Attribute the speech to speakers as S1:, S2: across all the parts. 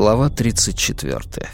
S1: Глава 34.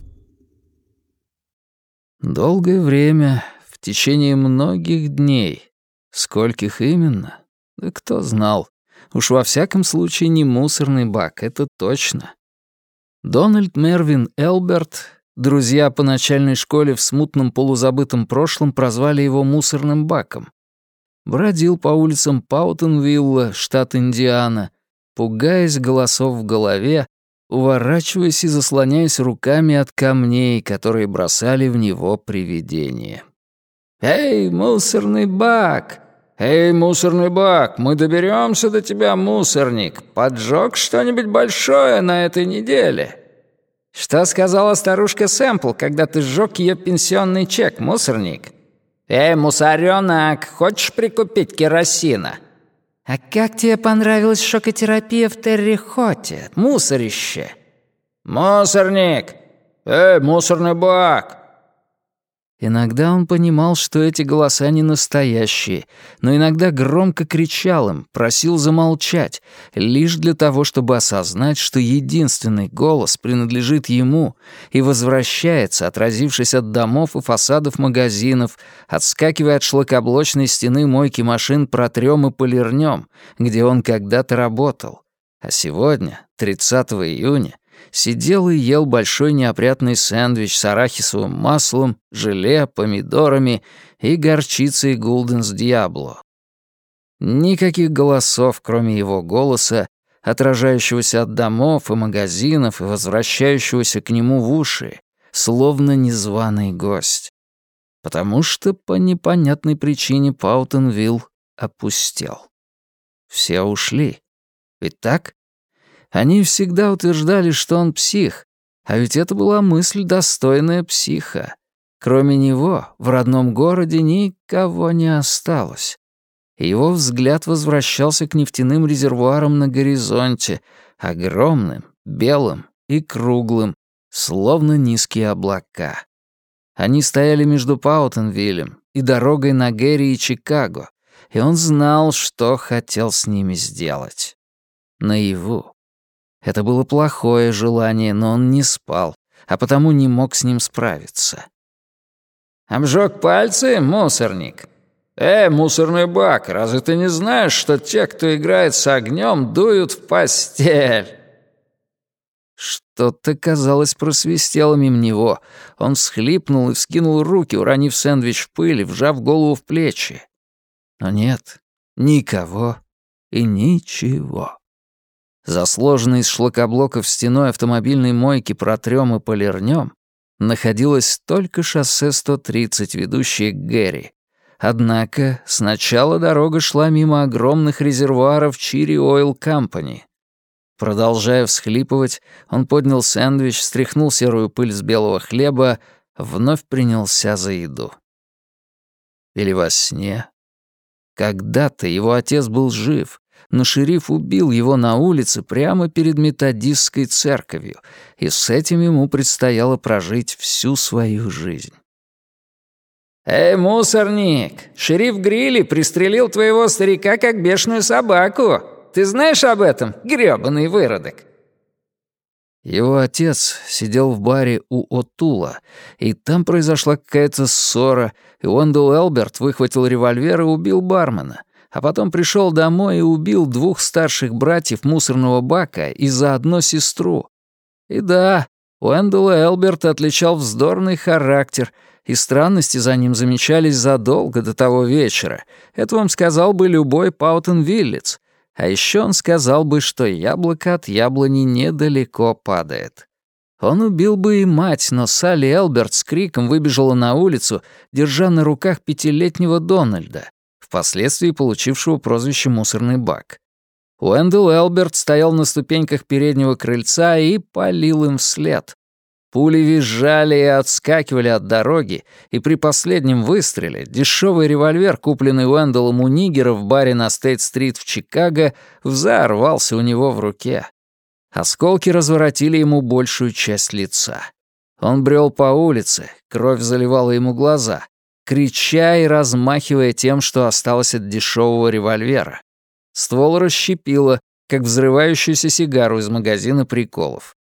S1: Долгое время, в течение многих дней, скольких именно, да кто знал, уж во всяком случае не мусорный бак, это точно. Дональд Мервин Элберт, друзья по начальной школе в смутном полузабытом прошлом прозвали его мусорным баком, бродил по улицам Паутонвилла, штат Индиана, пугаясь голосов в голове, уворачиваясь и заслоняясь руками от камней, которые бросали в него привидения. «Эй, мусорный бак! Эй, мусорный бак! Мы доберемся до тебя, мусорник! Поджег что-нибудь большое на этой неделе?» «Что сказала старушка Сэмпл, когда ты сжег ее пенсионный чек, мусорник?» «Эй, мусорёнок, хочешь прикупить керосина?» «А как тебе понравилась шокотерапия в Терри-Хоте, мусорище?» «Мусорник! Эй, мусорный бак!» Иногда он понимал, что эти голоса не настоящие, но иногда громко кричал им, просил замолчать, лишь для того, чтобы осознать, что единственный голос принадлежит ему и возвращается, отразившись от домов и фасадов магазинов, отскакивая от шлакоблочной стены мойки машин протрём и полирнём, где он когда-то работал. А сегодня, 30 июня, сидел и ел большой неопрятный сэндвич с арахисовым маслом, желе, помидорами и горчицей Голденс Диабло. Никаких голосов, кроме его голоса, отражающегося от домов и магазинов и возвращающегося к нему в уши, словно незваный гость. Потому что по непонятной причине Паутонвилл опустел. Все ушли. Ведь так? Они всегда утверждали, что он псих, а ведь это была мысль, достойная психа. Кроме него, в родном городе никого не осталось. Его взгляд возвращался к нефтяным резервуарам на горизонте, огромным, белым и круглым, словно низкие облака. Они стояли между Паутонвиллем и дорогой на Гэри и Чикаго, и он знал, что хотел с ними сделать. Наяву. Это было плохое желание, но он не спал, а потому не мог с ним справиться. «Обжег пальцы, мусорник? Мусорный бак, разве ты не знаешь, что те, кто играет с огнем, дуют в постель?» Что-то, казалось, просвистело мимо него. Он всхлипнул и вскинул руки, уронив сэндвич в пыль и вжав голову в плечи. Но нет, никого и ничего. За сложенной из шлакоблоков стеной автомобильной мойки протрём и полирнём находилось только шоссе 130, ведущее к Гэри. Однако сначала дорога шла мимо огромных резервуаров Chiri Oil Company. Продолжая всхлипывать, он поднял сэндвич, стряхнул серую пыль с белого хлеба, вновь принялся за еду. Или во сне. Когда-то его отец был жив, но шериф убил его на улице прямо перед методистской церковью, и с этим ему предстояло прожить всю свою жизнь. «Эй, мусорник, шериф Грилли пристрелил твоего старика как бешеную собаку. Ты знаешь об этом, грёбаный выродок?» Его отец сидел в баре у О'Тула, и там произошла какая-то ссора, и Уэндell Элберт выхватил револьвер и убил бармена, а потом пришел домой и убил 2 старших братьев мусорного бака и заодно сестру. И да, Уэндell Элберт отличал вздорный характер, и странности за ним замечались задолго до того вечера. Это вам сказал бы любой Паутонвиллец. А еще он сказал бы, что яблоко от яблони недалеко падает. Он убил бы и мать, но Салли Элберт с криком выбежала на улицу, держа на руках 5-летнего Дональда, впоследствии получившего прозвище «мусорный бак». Уэндell Элберт стоял на ступеньках переднего крыльца и палил им вслед. Пули визжали и отскакивали от дороги, и при последнем выстреле дешевый револьвер, купленный Уэндellом у нигера в баре на Стейт-стрит в Чикаго, взорвался у него в руке. Осколки разворотили ему большую часть лица. Он брел по улице, кровь заливала ему глаза, крича и размахивая тем, что осталось от дешевого револьвера. Ствол расщепило, как взрывающуюся сигару из магазина приколов.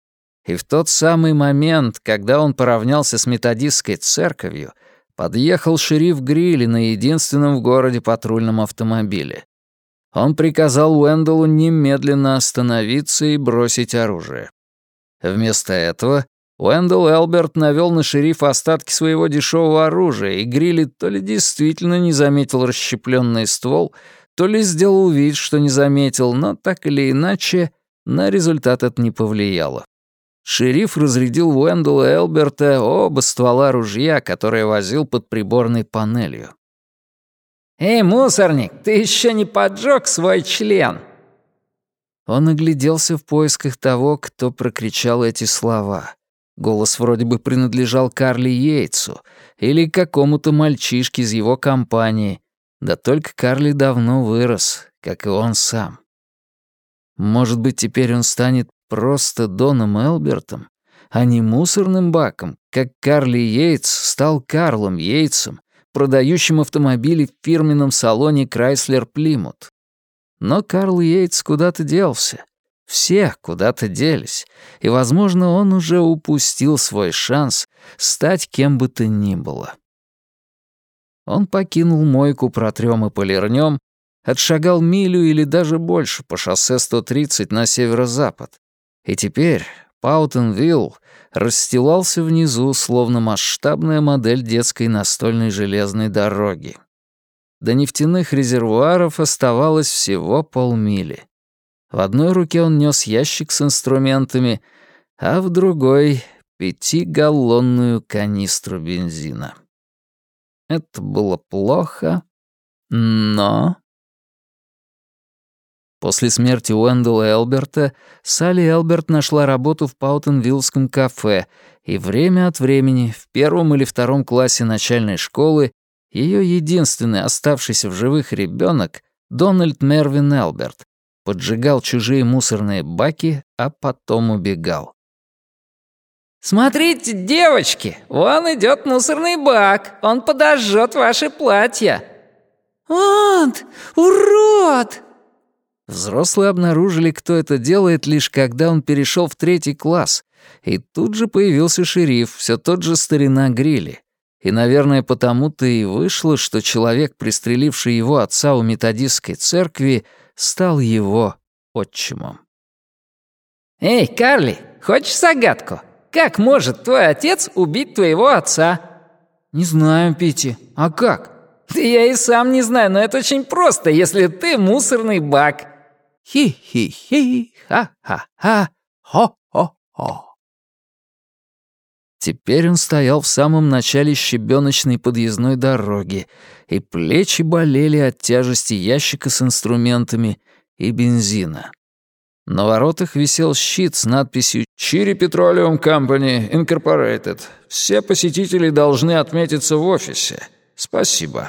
S1: И в тот самый момент, когда он поравнялся с методистской церковью, подъехал шериф Грилли на единственном в городе патрульном автомобиле. Он приказал Уэндаллу немедленно остановиться и бросить оружие. Вместо этого Уэндалл Элберт навёл на шерифа остатки своего дешевого оружия, и Грилли то ли действительно не заметил расщеплённый ствол, то ли сделал вид, что не заметил, но так или иначе на результат это не повлияло. Шериф разрядил Уэндалла Элберта оба ствола ружья, которые возил под приборной панелью. «Эй, мусорник, ты еще не поджег свой член?» Он огляделся в поисках того, кто прокричал эти слова. Голос вроде бы принадлежал Карли Йейтсу или какому-то мальчишке из его компании, да только Карли давно вырос, как и он сам. Может быть, теперь он станет просто Доном Элбертом, а не мусорным баком, как Карли Йейтс стал Карлом Йейтсом, продающим автомобили в фирменном салоне Крайслер Плимут. Но Карл Йейтс куда-то делся. Все куда-то делись, и, возможно, он уже упустил свой шанс стать кем бы то ни было. Он покинул мойку протрём и полирнём, отшагал милю или даже больше по шоссе 130 на северо-запад, и теперь Паутенвилл расстилался внизу, словно масштабная модель детской настольной железной дороги. До нефтяных резервуаров оставалось всего полмили. В одной руке он нес ящик с инструментами, а в другой — 5-галлонную канистру бензина. Это было плохо, но... После смерти Уэндалла Элберта Салли Элберт нашла работу в Паутенвиллском кафе, и время от времени в 1 или 2 классе начальной школы ее единственный оставшийся в живых ребенок, Дональд Мервин Элберт, поджигал чужие мусорные баки, а потом убегал. «Смотрите, девочки, вон идет мусорный бак, он подожжет ваши платья». «Вот, урод!» Взрослые обнаружили, кто это делает, лишь когда он перешел в 3 класс, и тут же появился шериф, все тот же старина Грилли. И, наверное, потому-то и вышло, что человек, пристреливший его отца у методистской церкви, стал его отчимом. «Эй, Карли, хочешь загадку? Как может твой отец убить твоего отца?» «Не знаю, Питти. А как?» «Да я и сам не знаю, но это очень просто, если ты мусорный бак». «Хи-хи-хи, ха-ха-ха, хо-хо-хо». Теперь он стоял в самом начале щебеночной подъездной дороги, и плечи болели от тяжести ящика с инструментами и бензина. На воротах висел щит с надписью «Chiri Petroleum Company Incorporated. Все посетители должны отметиться в офисе. Спасибо».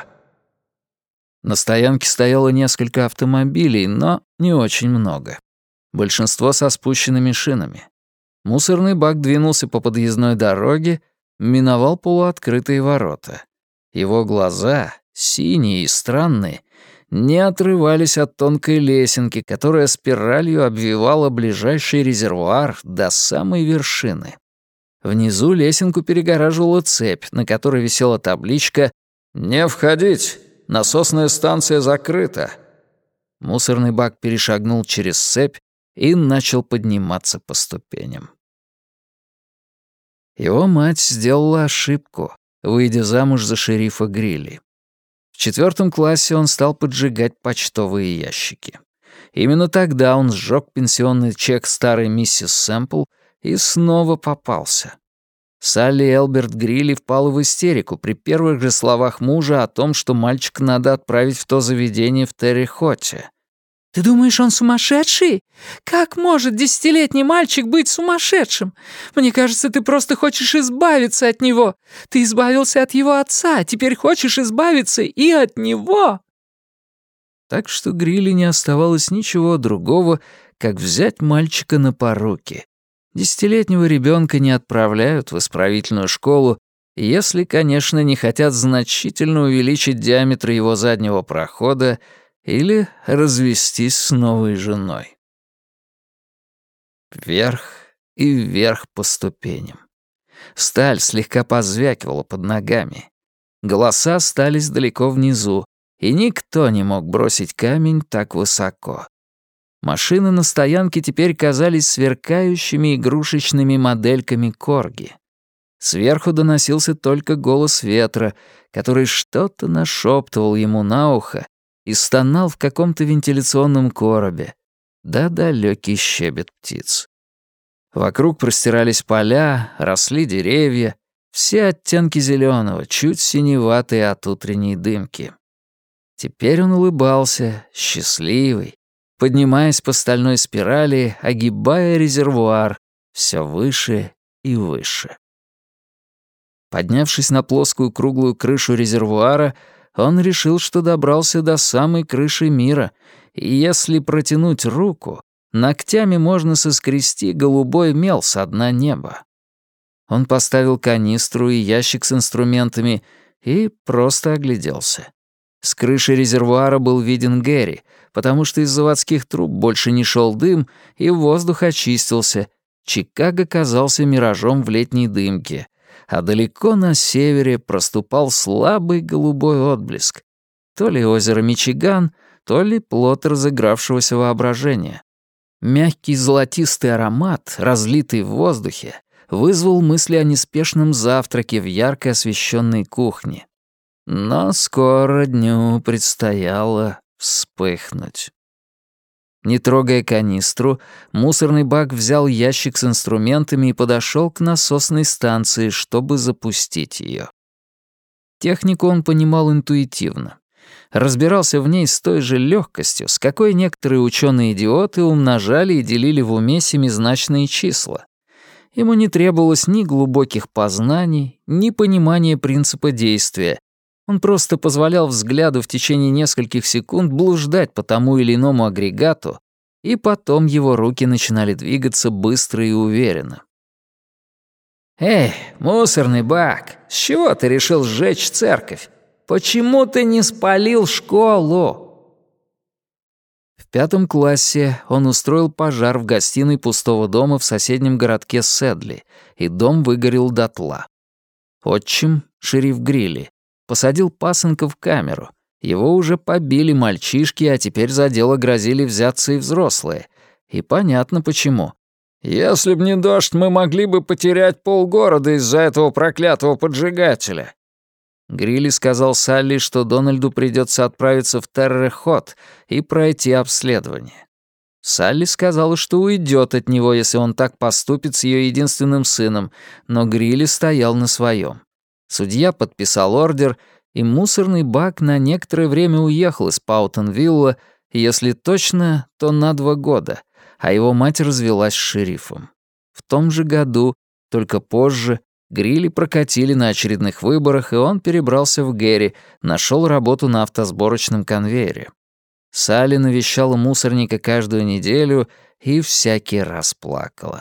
S1: На стоянке стояло несколько автомобилей, но не очень много. Большинство со спущенными шинами. Мусорный бак двинулся по подъездной дороге, миновал полуоткрытые ворота. Его глаза, синие и странные, не отрывались от тонкой лесенки, которая спиралью обвивала ближайший резервуар до самой вершины. Внизу лесенку перегораживала цепь, на которой висела табличка «Не входить! Насосная станция закрыта!». Мусорный бак перешагнул через цепь и начал подниматься по ступеням. Его мать сделала ошибку, выйдя замуж за шерифа Грилли. В 4 классе он стал поджигать почтовые ящики. Именно тогда он сжег пенсионный чек старой миссис Сэмпл и снова попался. Салли Элберт Грилли впала в истерику при первых же словах мужа о том, что мальчика надо отправить в то заведение в Терре-Хотте. «Ты думаешь, он сумасшедший? Как может 10-летний мальчик быть сумасшедшим? Мне кажется, ты просто хочешь избавиться от него. Ты избавился от его отца, а теперь хочешь избавиться и от него». Так что Грилли не оставалось ничего другого, как взять мальчика на поруки. 10-летнего ребенка не отправляют в исправительную школу, если, конечно, не хотят значительно увеличить диаметр его заднего прохода или развестись с новой женой. Вверх, и вверх по ступеням. Сталь слегка позвякивала под ногами. Голоса остались далеко внизу, и никто не мог бросить камень так высоко. Машины на стоянке теперь казались сверкающими игрушечными модельками корги. Сверху доносился только голос ветра, который что-то нашептывал ему на ухо и стонал в каком-то вентиляционном коробе, да далекий щебет птиц. Вокруг простирались поля, росли деревья, все оттенки зеленого, чуть синеватые от утренней дымки. Теперь он улыбался, счастливый, поднимаясь по стальной спирали, огибая резервуар все выше и выше. Поднявшись на плоскую круглую крышу резервуара, он решил, что добрался до самой крыши мира, и если протянуть руку, ногтями можно соскрести голубой мел со дна неба. Он поставил канистру и ящик с инструментами и просто огляделся. С крыши резервуара был виден Гэри, потому что из заводских труб больше не шел дым, и воздух очистился. Чикаго казался миражом в летней дымке, а далеко на севере проступал слабый голубой отблеск. То ли озеро Мичиган, то ли плод разыгравшегося воображения. Мягкий золотистый аромат, разлитый в воздухе, вызвал мысли о неспешном завтраке в ярко освещенной кухне. Но скоро дню предстояло вспыхнуть. Не трогая канистру, мусорный бак взял ящик с инструментами и подошел к насосной станции, чтобы запустить ее. Технику он понимал интуитивно. Разбирался в ней с той же легкостью, с какой некоторые ученые-идиоты умножали и делили в уме семизначные числа. Ему не требовалось ни глубоких познаний, ни понимания принципа действия. Он просто позволял взгляду в течение нескольких секунд блуждать по тому или иному агрегату, и потом его руки начинали двигаться быстро и уверенно. «Эй, мусорный бак, с чего ты решил сжечь церковь? Почему ты не спалил школу?» В 5 классе он устроил пожар в гостиной пустого дома в соседнем городке Сэдли, и дом выгорел дотла. Отчим, шериф Грилли, посадил пасынка в камеру. Его уже побили мальчишки, а теперь за дело грозили взяться и взрослые. И понятно почему. «Если б не дождь, мы могли бы потерять полгорода из-за этого проклятого поджигателя». Грилли сказал Салли, что Дональду придется отправиться в Терре-Хот и пройти обследование. Салли сказала, что уйдет от него, если он так поступит с ее единственным сыном, но Грилли стоял на своем. Судья подписал ордер, и мусорный бак на некоторое время уехал из Паутон-Вилла, если точно, то на 2 года, а его мать развелась с шерифом. В том же году, только позже, Грилли прокатили на очередных выборах, и он перебрался в Гэри, нашел работу на автосборочном конвейере. Салли навещала мусорника каждую неделю и всякий раз плакала.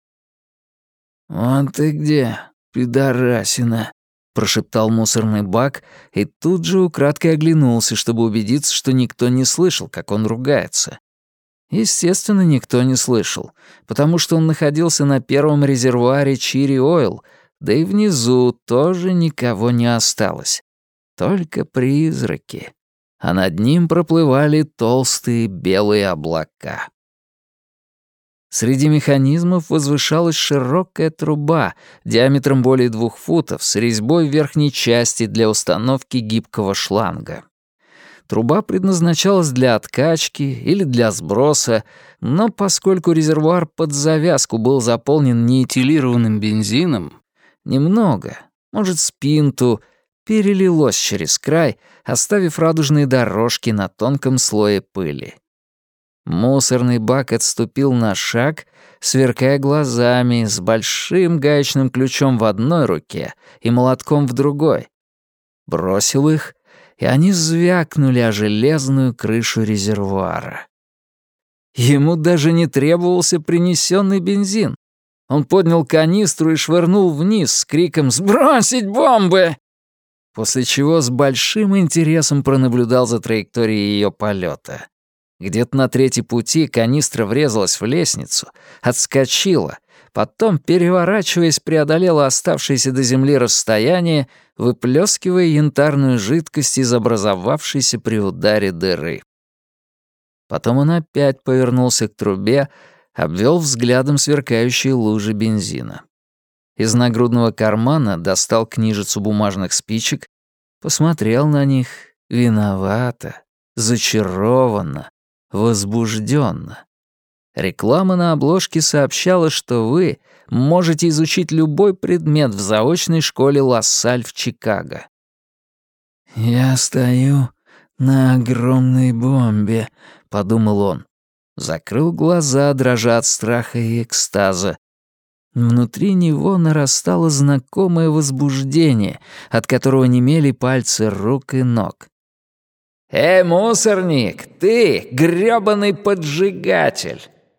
S1: «Вон ты где, пидорасина», — прошептал мусорный бак и тут же украдкой оглянулся, чтобы убедиться, что никто не слышал, как он ругается. Естественно, никто не слышал, потому что он находился на первом резервуаре Чири Ойл, да и внизу тоже никого не осталось. Только призраки. А над ним проплывали толстые белые облака. Среди механизмов возвышалась широкая труба диаметром более 2 футов с резьбой в верхней части для установки гибкого шланга. Труба предназначалась для откачки или для сброса, но поскольку резервуар под завязку был заполнен неэтилированным бензином, немного, может, с пинту, перелилось через край, оставив радужные дорожки на тонком слое пыли. Мусорный бак отступил на шаг, сверкая глазами, с большим гаечным ключом в одной руке и молотком в другой. Бросил их, и они звякнули о железную крышу резервуара. Ему даже не требовался принесенный бензин. Он поднял канистру и швырнул вниз с криком «Сбросить бомбы!», после чего с большим интересом пронаблюдал за траекторией ее полета. Где-то на 3-й пути канистра врезалась в лестницу, отскочила, потом, переворачиваясь, преодолела оставшееся до земли расстояние, выплескивая янтарную жидкость из образовавшейся при ударе дыры. Потом он опять повернулся к трубе, обвел взглядом сверкающие лужи бензина. Из нагрудного кармана достал книжицу бумажных спичек, посмотрел на них виновато, зачарованно, возбужденно. Реклама на обложке сообщала, что вы можете изучить любой предмет в заочной школе Лассаль в Чикаго. «Я стою на огромной бомбе», — подумал он. Закрыл глаза, дрожа от страха и экстаза. Внутри него нарастало знакомое возбуждение, от которого немели пальцы рук и ног. «Эй, мусорник, ты грёбаный поджигатель!»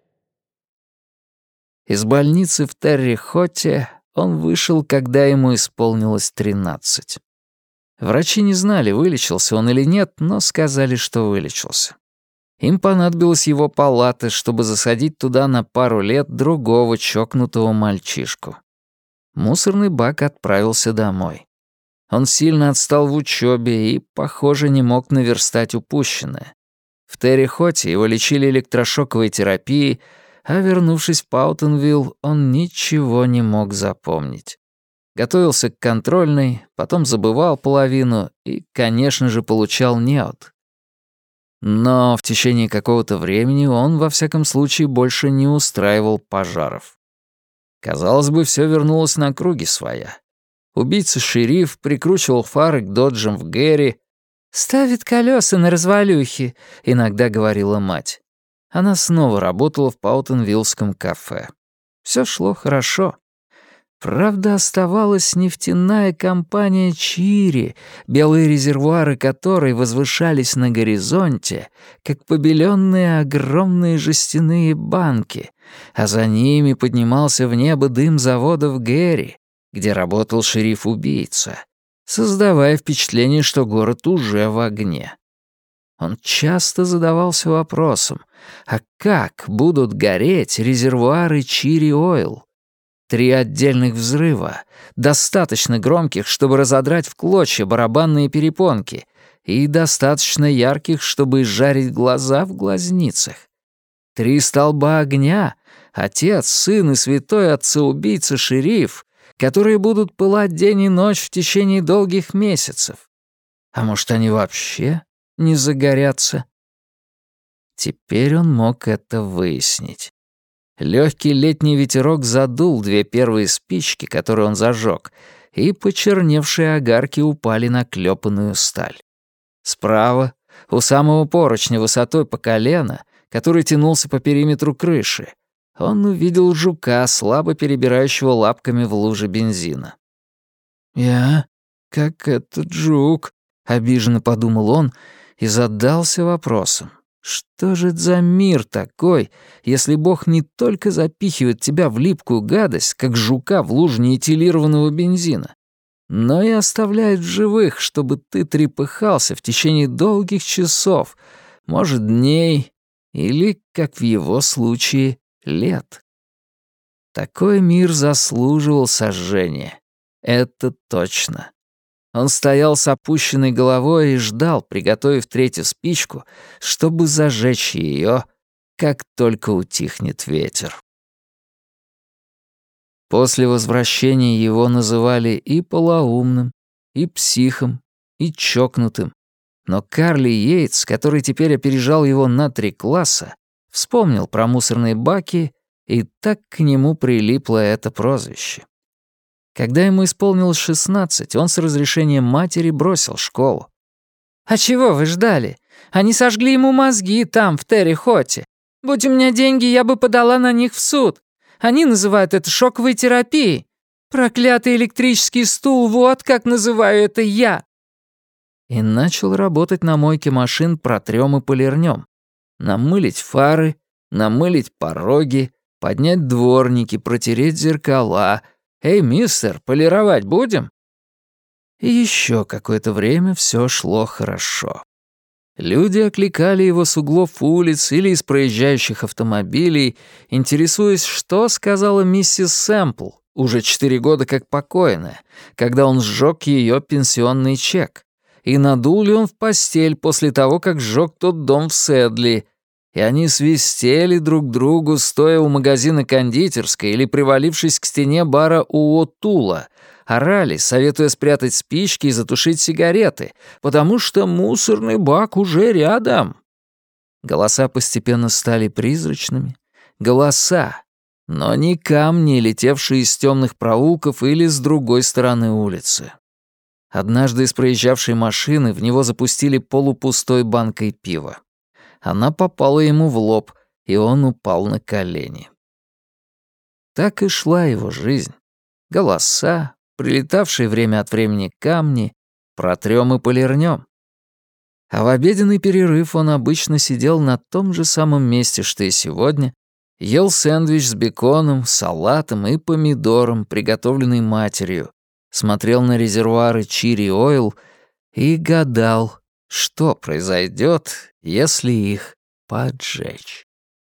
S1: Из больницы в Терри-Хотте он вышел, когда ему исполнилось 13. Врачи не знали, вылечился он или нет, но сказали, что вылечился. Им понадобилась его палата, чтобы засадить туда на пару лет другого чокнутого мальчишку. Мусорный бак отправился домой. Он сильно отстал в учебе и, похоже, не мог наверстать упущенное. В Терри-Хотте его лечили электрошоковой терапией, а вернувшись в Паутонвилл, он ничего не мог запомнить. Готовился к контрольной, потом забывал половину и, конечно же, получал неуд. Но в течение какого-то времени он, во всяком случае, больше не устраивал пожаров. Казалось бы, все вернулось на круги своя. Убийца-шериф прикручивал фары к доджам в Гэри. «Ставит колеса на развалюхи», — иногда говорила мать. Она снова работала в Паутонвиллском кафе. Все шло хорошо. Правда, оставалась нефтяная компания «Чири», белые резервуары которой возвышались на горизонте, как побеленные огромные жестяные банки, а за ними поднимался в небо дым завода в Гэри, где работал шериф-убийца, создавая впечатление, что город уже в огне. Он часто задавался вопросом, а как будут гореть резервуары «Чири Ойл»? 3 отдельных взрыва, достаточно громких, чтобы разодрать в клочья барабанные перепонки, и достаточно ярких, чтобы изжарить глаза в глазницах. 3 столба огня, отец, сын и святой отца-убийца-шериф, которые будут пылать день и ночь в течение долгих месяцев. А может, они вообще не загорятся? Теперь он мог это выяснить. Легкий летний ветерок задул 2 первые спички, которые он зажег, и почерневшие огарки упали на клепанную сталь. Справа, у самого поручня высотой по колено, который тянулся по периметру крыши, он увидел жука, слабо перебирающего лапками в луже бензина. «Я как этот жук», — обиженно подумал он и задался вопросом. Что же это за мир такой, если Бог не только запихивает тебя в липкую гадость, как жука в лужу неэтилированного бензина, но и оставляет в живых, чтобы ты трепыхался в течение долгих часов, может, дней или, как в его случае, лет. Такой мир заслуживал сожжения. Это точно. Он стоял с опущенной головой и ждал, приготовив 3-ю спичку, чтобы зажечь ее, как только утихнет ветер. После возвращения его называли и полоумным, и психом, и чокнутым. Но Карли Йейтс, который теперь опережал его на 3 класса, вспомнил про мусорные баки, и так к нему прилипло это прозвище. Когда ему исполнилось 16, он с разрешения матери бросил школу. «А чего вы ждали? Они сожгли ему мозги там, в Терри-Хотте. Будь у меня деньги, я бы подала на них в суд. Они называют это шоковой терапией. Проклятый электрический стул, вот как называю это я!» И начал работать на мойке машин протрём и полирнём. Намылить фары, намылить пороги, поднять дворники, протереть зеркала. «Эй, мистер, полировать будем?» И еще какое-то время все шло хорошо. Люди окликали его с углов улиц или из проезжающих автомобилей, интересуясь, что сказала миссис Сэмпл, уже 4 года как покойная, когда он сжег ее пенсионный чек, и надул ли он в постель после того, как сжег тот дом в Сэдли, и они свистели друг другу, стоя у магазина кондитерской или привалившись к стене бара у О'Тула, орали, советуя спрятать спички и затушить сигареты, потому что мусорный бак уже рядом. Голоса постепенно стали призрачными. Голоса, но не камни, летевшие из темных проулков или с другой стороны улицы. Однажды из проезжавшей машины в него запустили полупустой банкой пива. Она попала ему в лоб, и он упал на колени. Так и шла его жизнь. Голоса, прилетавшие время от времени камни, протрём и полирнём. А в обеденный перерыв он обычно сидел на том же самом месте, что и сегодня, ел сэндвич с беконом, салатом и помидором, приготовленный матерью, смотрел на резервуары Чири Ойл и гадал, что произойдет, если их поджечь.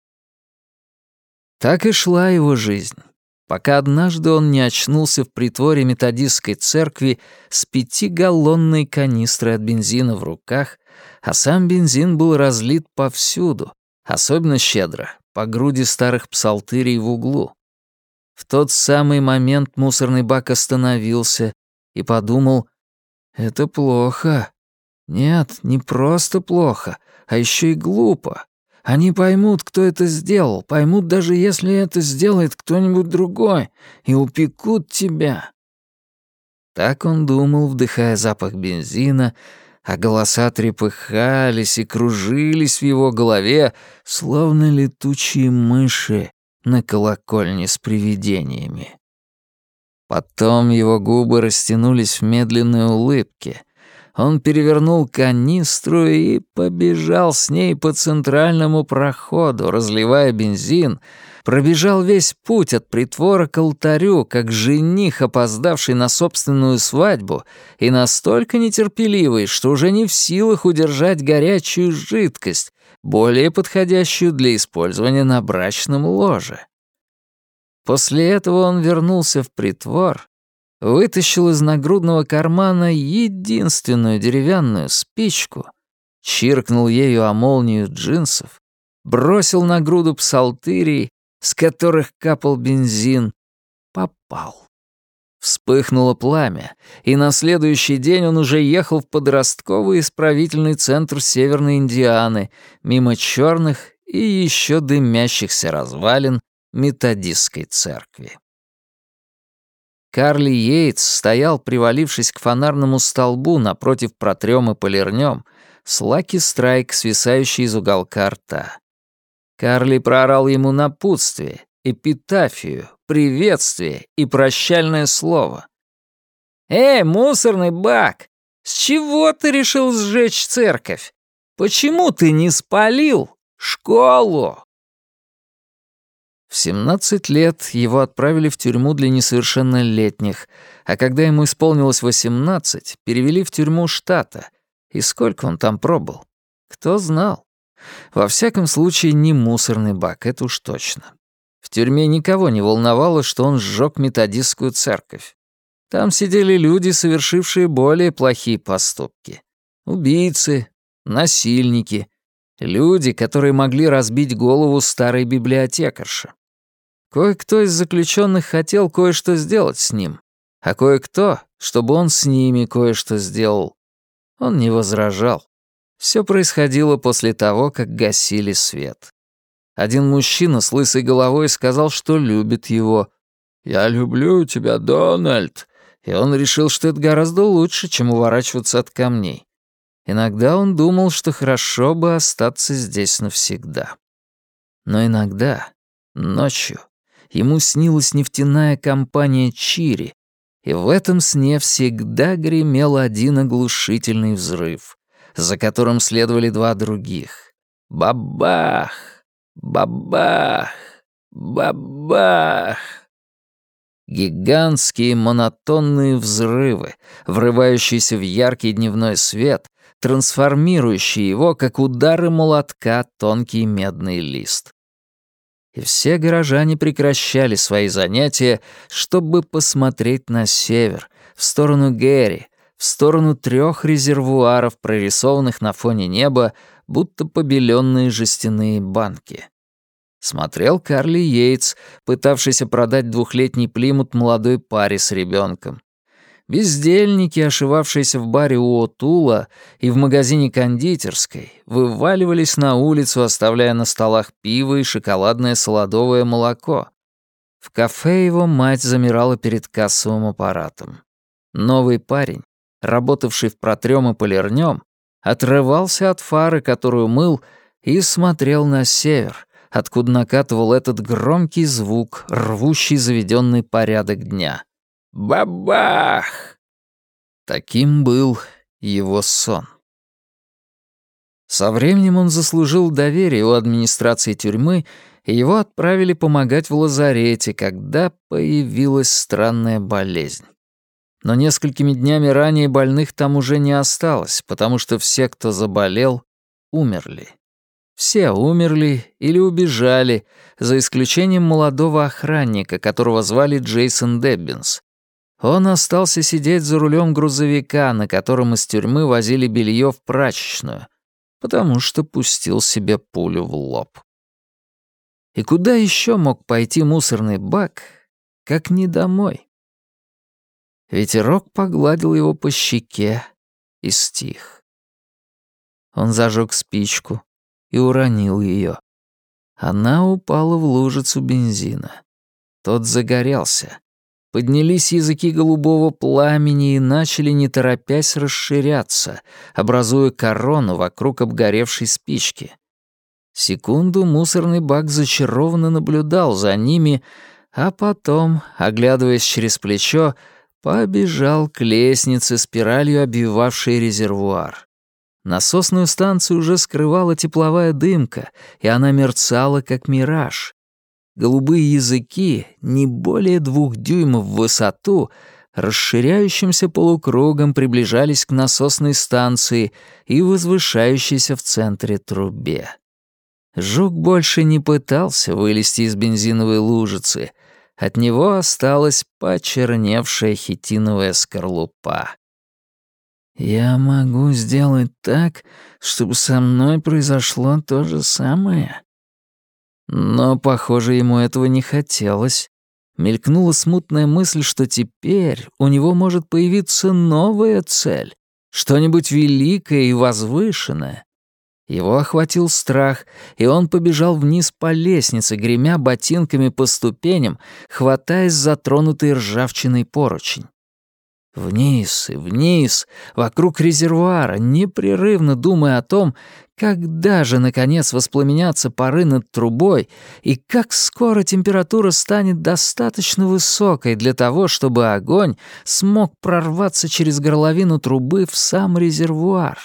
S1: Так и шла его жизнь, пока однажды он не очнулся в притворе методистской церкви с 5-галлонной канистрой от бензина в руках, а сам бензин был разлит повсюду, особенно щедро, по груди старых псалтырей в углу. В тот самый момент мусорный бак остановился и подумал: «Это плохо. Нет, не просто плохо, а еще и глупо. Они поймут, кто это сделал, поймут, даже если это сделает кто-нибудь другой, и упекут тебя». Так он думал, вдыхая запах бензина, а голоса трепыхались и кружились в его голове, словно летучие мыши на колокольне с привидениями. Потом его губы растянулись в медленной улыбке. Он перевернул канистру и побежал с ней по центральному проходу, разливая бензин, пробежал весь путь от притвора к алтарю, как жених, опоздавший на собственную свадьбу, и настолько нетерпеливый, что уже не в силах удержать горячую жидкость, более подходящую для использования на брачном ложе. После этого он вернулся в притвор, вытащил из нагрудного кармана единственную деревянную спичку, чиркнул ею о молнию джинсов, бросил на груду псалтырей, с которых капал бензин, попал. Вспыхнуло пламя, и на следующий день он уже ехал в подростковый исправительный центр Северной Индианы, мимо черных и еще дымящихся развалин методистской церкви. Карли Йейтс стоял, привалившись к фонарному столбу напротив протрём и полирнём, с Лаки Страйк, свисающий из уголка рта. Карли проорал ему напутствие, эпитафию, приветствие и прощальное слово. «Эй, мусорный бак, с чего ты решил сжечь церковь? Почему ты не спалил школу?» В 17 лет его отправили в тюрьму для несовершеннолетних, а когда ему исполнилось 18, перевели в тюрьму штата. И сколько он там пробыл? Кто знал? Во всяком случае, не мусорный бак, это уж точно. В тюрьме никого не волновало, что он сжег методистскую церковь. Там сидели люди, совершившие более плохие поступки. Убийцы, насильники, люди, которые могли разбить голову старой библиотекарши. Кое-кто из заключенных хотел кое-что сделать с ним, а кое-кто, чтобы он с ними кое-что сделал. Он не возражал. Все происходило после того, как гасили свет. Один мужчина с лысой головой сказал, что любит его. «Я люблю тебя, Дональд!» И он решил, что это гораздо лучше, чем уворачиваться от камней. Иногда он думал, что хорошо бы остаться здесь навсегда. Но иногда, ночью, ему снилась нефтяная компания Чири, и в этом сне всегда гремел один оглушительный взрыв, за которым следовали два других. Бабах! Бабах! Бабах! Гигантские монотонные взрывы, врывающиеся в яркий дневной свет, трансформирующий его, как удары молотка, тонкий медный лист. И все горожане прекращали свои занятия, чтобы посмотреть на север, в сторону Гэри, в сторону 3 резервуаров, прорисованных на фоне неба, будто побеленные жестяные банки. Смотрел Карли Йейтс, пытавшийся продать 2-летний Плимут молодой паре с ребенком. Бездельники, ошивавшиеся в баре у Отула и в магазине кондитерской, вываливались на улицу, оставляя на столах пиво и шоколадное солодовое молоко. В кафе его мать замирала перед кассовым аппаратом. Новый парень, работавший в протрём и полирнём, отрывался от фары, которую мыл, и смотрел на север, откуда накатывал этот громкий звук, рвущий заведенный порядок дня. Бабах! Таким был его сон. Со временем он заслужил доверие у администрации тюрьмы, и его отправили помогать в лазарете, когда появилась странная болезнь. Но несколькими днями ранее больных там уже не осталось, потому что все, кто заболел, умерли. Все умерли или убежали, за исключением молодого охранника, которого звали Джейсон Деббинс. Он остался сидеть за рулем грузовика, на котором из тюрьмы возили белье в прачечную, потому что пустил себе пулю в лоб. И куда еще мог пойти мусорный бак, как не домой? Ветерок погладил его по щеке и стих. Он зажег спичку и уронил ее. Она упала в лужицу бензина. Тот загорелся. Поднялись языки голубого пламени и начали, не торопясь, расширяться, образуя корону вокруг обгоревшей спички. Секунду мусорный бак зачарованно наблюдал за ними, а потом, оглядываясь через плечо, побежал к лестнице, спиралью обвивавшей резервуар. Насосную станцию уже скрывала тепловая дымка, и она мерцала, как мираж. Голубые языки, не более 2 дюймов в высоту, расширяющимся полукругом приближались к насосной станции и возвышающейся в центре трубе. Жук больше не пытался вылезти из бензиновой лужицы. От него осталась почерневшая хитиновая скорлупа. «Я могу сделать так, чтобы со мной произошло то же самое». Но, похоже, ему этого не хотелось. Мелькнула смутная мысль, что теперь у него может появиться новая цель, что-нибудь великое и возвышенное. Его охватил страх, и он побежал вниз по лестнице, гремя ботинками по ступеням, хватаясь за тронутый ржавчиной поручень. Вниз и вниз, вокруг резервуара, непрерывно думая о том, когда же, наконец, воспламенятся пары над трубой и как скоро температура станет достаточно высокой для того, чтобы огонь смог прорваться через горловину трубы в сам резервуар.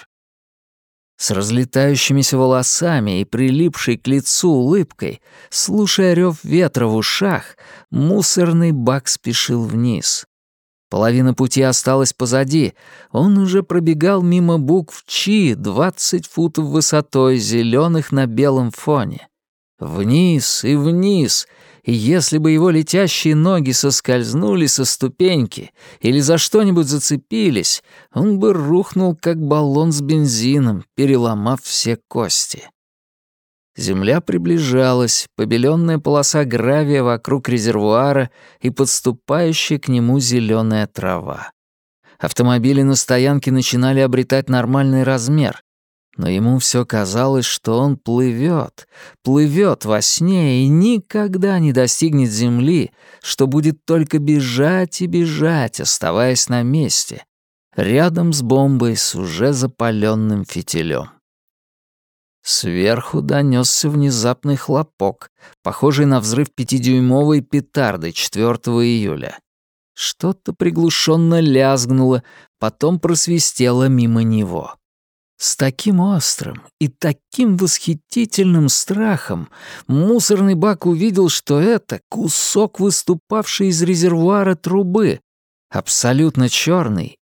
S1: С разлетающимися волосами и прилипшей к лицу улыбкой, слушая рев ветра в ушах, мусорный бак спешил вниз. Половина пути осталась позади. Он уже пробегал мимо букв «Чи» 20 футов высотой, зеленых на белом фоне. Вниз и вниз, и если бы его летящие ноги соскользнули со ступеньки или за что-нибудь зацепились, он бы рухнул, как баллон с бензином, переломав все кости. Земля приближалась, побеленная полоса гравия вокруг резервуара и подступающая к нему зеленая трава. Автомобили на стоянке начинали обретать нормальный размер, но ему все казалось, что он плывет во сне и никогда не достигнет земли, что будет только бежать и бежать, оставаясь на месте, рядом с бомбой с уже запаленным фитилем. Сверху донесся внезапный хлопок, похожий на взрыв 5-дюймовой петарды 4 июля. Что-то приглушенно лязгнуло, потом просвистело мимо него. С таким острым и таким восхитительным страхом мусорный бак увидел, что это кусок, выступавший из резервуара трубы, абсолютно черный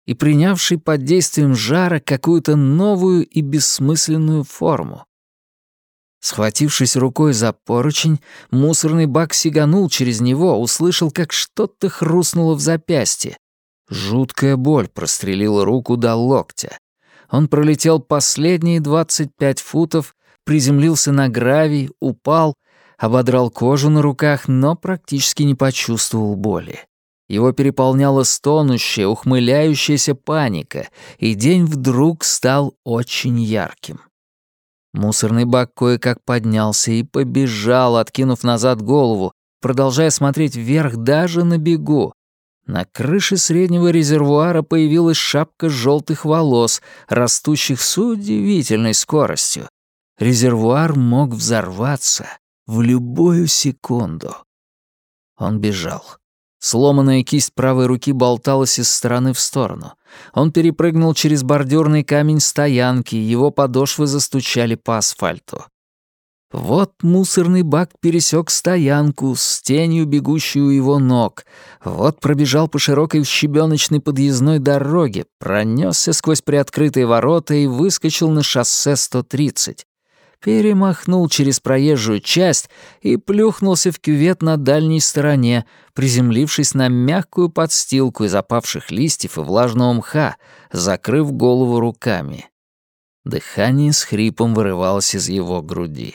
S1: и принявший под действием жара какую-то новую и бессмысленную форму. Схватившись рукой за поручень, мусорный бак сиганул через него, услышал, как что-то хрустнуло в запястье. Жуткая боль прострелила руку до локтя. Он пролетел последние 25 футов, приземлился на гравий, упал, ободрал кожу на руках, но практически не почувствовал боли. Его переполняла стонущая, ухмыляющаяся паника, и день вдруг стал очень ярким. Мусорный бак кое-как поднялся и побежал, откинув назад голову, продолжая смотреть вверх даже на бегу. На крыше среднего резервуара появилась шапка желтых волос, растущих с удивительной скоростью. Резервуар мог взорваться в любую секунду. Он бежал. Сломанная кисть правой руки болталась из стороны в сторону. Он перепрыгнул через бордюрный камень стоянки, его подошвы застучали по асфальту. Вот мусорный бак пересек стоянку с тенью, бегущей у его ног. Вот пробежал по широкой щебеночной подъездной дороге, пронесся сквозь приоткрытые ворота и выскочил на шоссе 130. Перемахнул через проезжую часть и плюхнулся в кювет на дальней стороне, приземлившись на мягкую подстилку из опавших листьев и влажного мха, закрыв голову руками. Дыхание с хрипом вырывалось из его груди.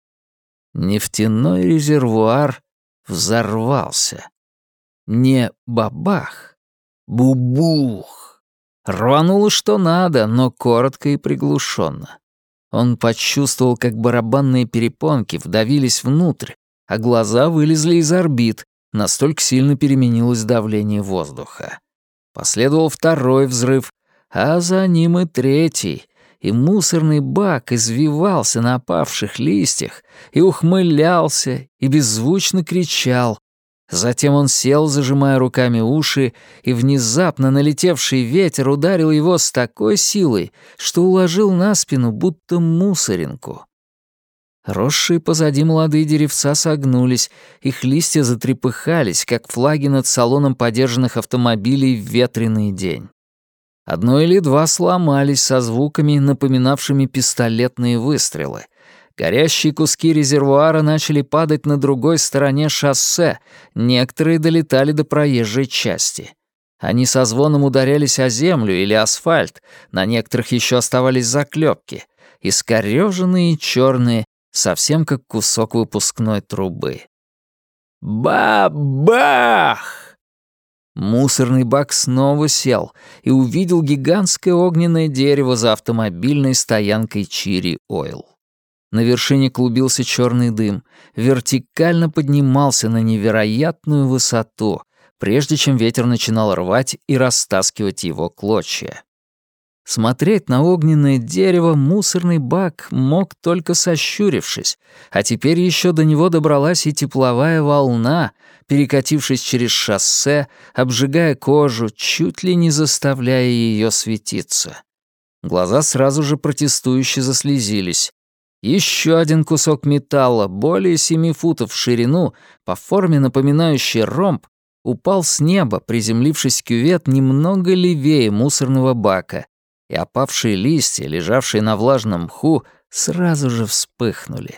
S1: Нефтяной резервуар взорвался. Не бабах, бубух. Рвануло что надо, но коротко и приглушенно. Он почувствовал, как барабанные перепонки вдавились внутрь, а глаза вылезли из орбит, настолько сильно переменилось давление воздуха. Последовал второй взрыв, а за ним и третий, и мусорный бак извивался на опавших листьях и ухмылялся, и беззвучно кричал. Затем он сел, зажимая руками уши, и внезапно налетевший ветер ударил его с такой силой, что уложил на спину будто мусоринку. Росшие позади молодые деревца согнулись, их листья затрепыхались, как флаги над салоном подержанных автомобилей в ветреный день. Одно или два сломались со звуками, напоминавшими пистолетные выстрелы. Горящие куски резервуара начали падать на другой стороне шоссе, некоторые долетали до проезжей части. Они со звоном ударялись о землю или асфальт, на некоторых еще оставались заклепки, искорёженные и черные, совсем как кусок выпускной трубы. Ба-бах! Мусорный бак снова сел и увидел гигантское огненное дерево за автомобильной стоянкой Чири Ойл. На вершине клубился черный дым, вертикально поднимался на невероятную высоту, прежде чем ветер начинал рвать и растаскивать его клочья. Смотреть на огненное дерево мусорный бак мог только сощурившись, а теперь еще до него добралась и тепловая волна, перекатившись через шоссе, обжигая кожу, чуть ли не заставляя ее светиться. Глаза сразу же протестующе заслезились. Еще один кусок металла, более 7 футов в ширину, по форме напоминающий ромб, упал с неба, приземлившись в кювет немного левее мусорного бака, и опавшие листья, лежавшие на влажном мху, сразу же вспыхнули.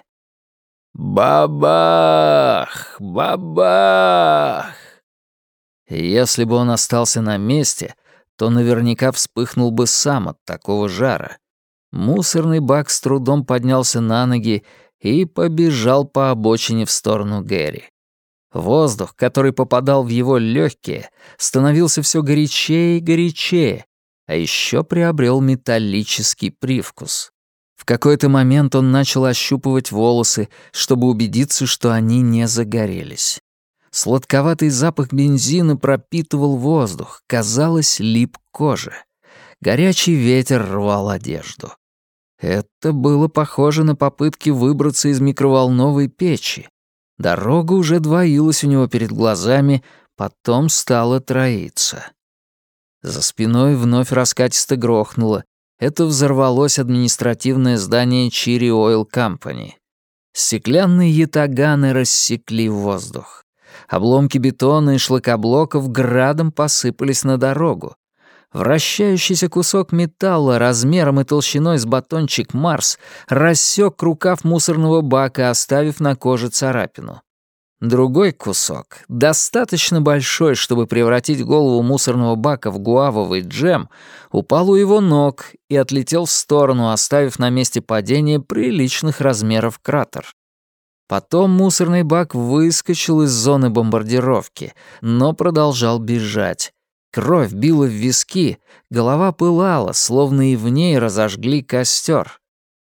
S1: Бабах! Бабах! Если бы он остался на месте, то наверняка вспыхнул бы сам от такого жара. Мусорный бак с трудом поднялся на ноги и побежал по обочине в сторону Гэри. Воздух, который попадал в его легкие, становился все горячее и горячее, а еще приобрел металлический привкус. В какой-то момент он начал ощупывать волосы, чтобы убедиться, что они не загорелись. Сладковатый запах бензина пропитывал воздух, казалось, лип к коже. Горячий ветер рвал одежду. Это было похоже на попытки выбраться из микроволновой печи. Дорога уже двоилась у него перед глазами, потом стала троиться. За спиной вновь раскатисто грохнуло. Это взорвалось административное здание Чири Ойл Компани. Стеклянные ятаганы рассекли воздух. Обломки бетона и шлакоблоков градом посыпались на дорогу. Вращающийся кусок металла размером и толщиной с батончик Марс рассек рукав мусорного бака, оставив на коже царапину. Другой кусок, достаточно большой, чтобы превратить голову мусорного бака в гуавовый джем, упал у его ног и отлетел в сторону, оставив на месте падения приличных размеров кратер. Потом мусорный бак выскочил из зоны бомбардировки, но продолжал бежать. Кровь била в виски, голова пылала, словно и в ней разожгли костер.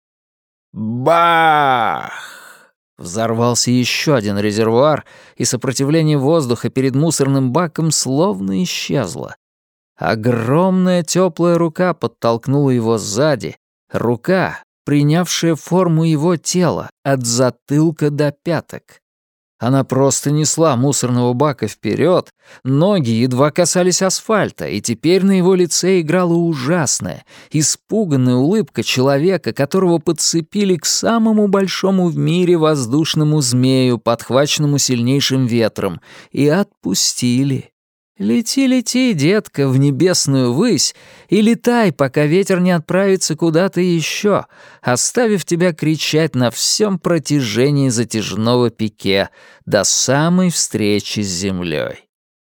S1: Бах! Взорвался еще один резервуар, и сопротивление воздуха перед мусорным баком словно исчезло. Огромная теплая рука подтолкнула его сзади, рука, принявшая форму его тела от затылка до пяток. Она просто несла мусорного бака вперед, ноги едва касались асфальта, и теперь на его лице играла ужасная, испуганная улыбка человека, которого подцепили к самому большому в мире воздушному змею, подхваченному сильнейшим ветром, и отпустили. Лети, лети, детка, в небесную высь, и летай, пока ветер не отправится куда-то еще, оставив тебя кричать на всем протяжении затяжного пике до самой встречи с землей.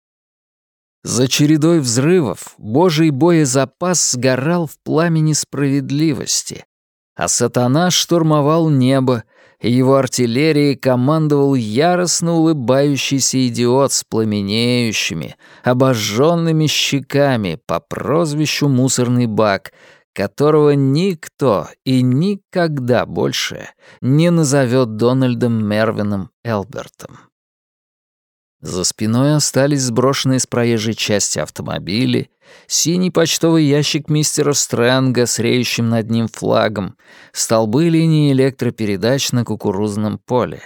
S1: За чередой взрывов Божий боезапас сгорал в пламени справедливости, а сатана штурмовал небо, и его артиллерией командовал яростно улыбающийся идиот с пламенеющими, обожженными щеками по прозвищу «Мусорный бак», которого никто и никогда больше не назовет Дональдом Мервином Элбертом. За спиной остались сброшенные с проезжей части автомобили, синий почтовый ящик мистера Стрэнга с реющим над ним флагом, столбы линии электропередач на кукурузном поле.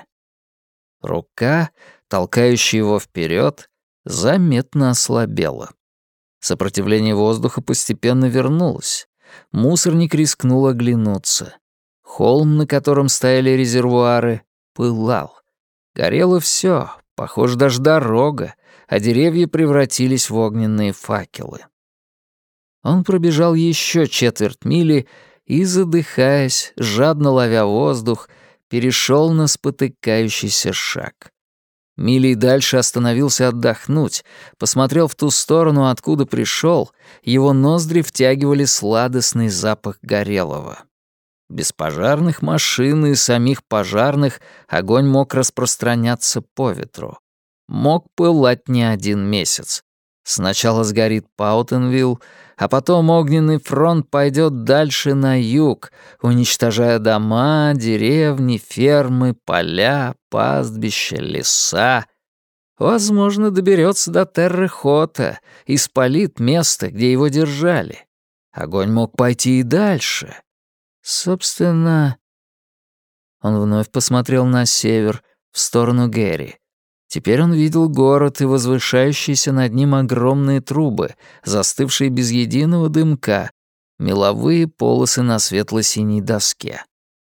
S1: Рука, толкающая его вперед, заметно ослабела. Сопротивление воздуха постепенно вернулось. Мусорник рискнул оглянуться. Холм, на котором стояли резервуары, пылал. Горело все. Похоже, даже дорога, а деревья превратились в огненные факелы. Он пробежал еще четверть мили и, задыхаясь, жадно ловя воздух, перешел на спотыкающийся шаг. Милей дальше остановился отдохнуть, посмотрел в ту сторону, откуда пришел, его ноздри втягивали сладостный запах горелого. Без пожарных машин и самих пожарных огонь мог распространяться по ветру. Мог пылать не один месяц. Сначала сгорит Паутенвилл, а потом огненный фронт пойдет дальше на юг, уничтожая дома, деревни, фермы, поля, пастбища, леса. Возможно, доберется до Терре-Хота и спалит место, где его держали. Огонь мог пойти и дальше. Собственно... Он вновь посмотрел на север, в сторону Гэри. Теперь он видел город и возвышающиеся над ним огромные трубы, застывшие без единого дымка, меловые полосы на светло-синей доске.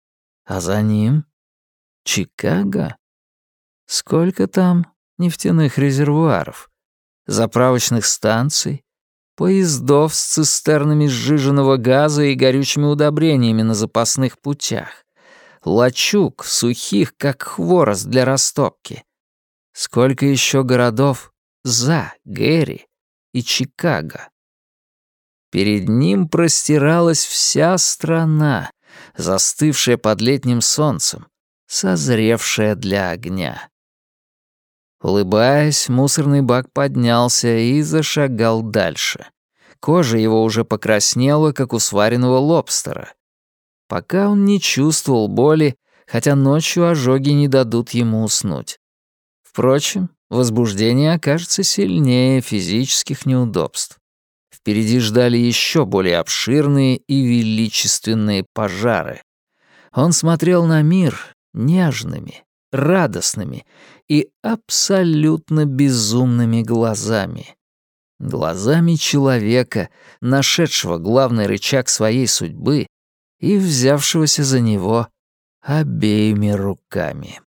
S1: А за ним — Чикаго. Сколько там нефтяных резервуаров, заправочных станций, поездов с цистернами сжиженного газа и горючими удобрениями на запасных путях, лачуг, сухих, как хворост для растопки. Сколько еще городов за Гэри и Чикаго. Перед ним простиралась вся страна, застывшая под летним солнцем, созревшая для огня. Улыбаясь, мусорный бак поднялся и зашагал дальше. Кожа его уже покраснела, как у сваренного лобстера. Пока он не чувствовал боли, хотя ночью ожоги не дадут ему уснуть. Впрочем, возбуждение окажется сильнее физических неудобств. Впереди ждали еще более обширные и величественные пожары. Он смотрел на мир нежными, радостными и абсолютно безумными глазами. Глазами человека, нашедшего главный рычаг своей судьбы и взявшегося за него обеими руками.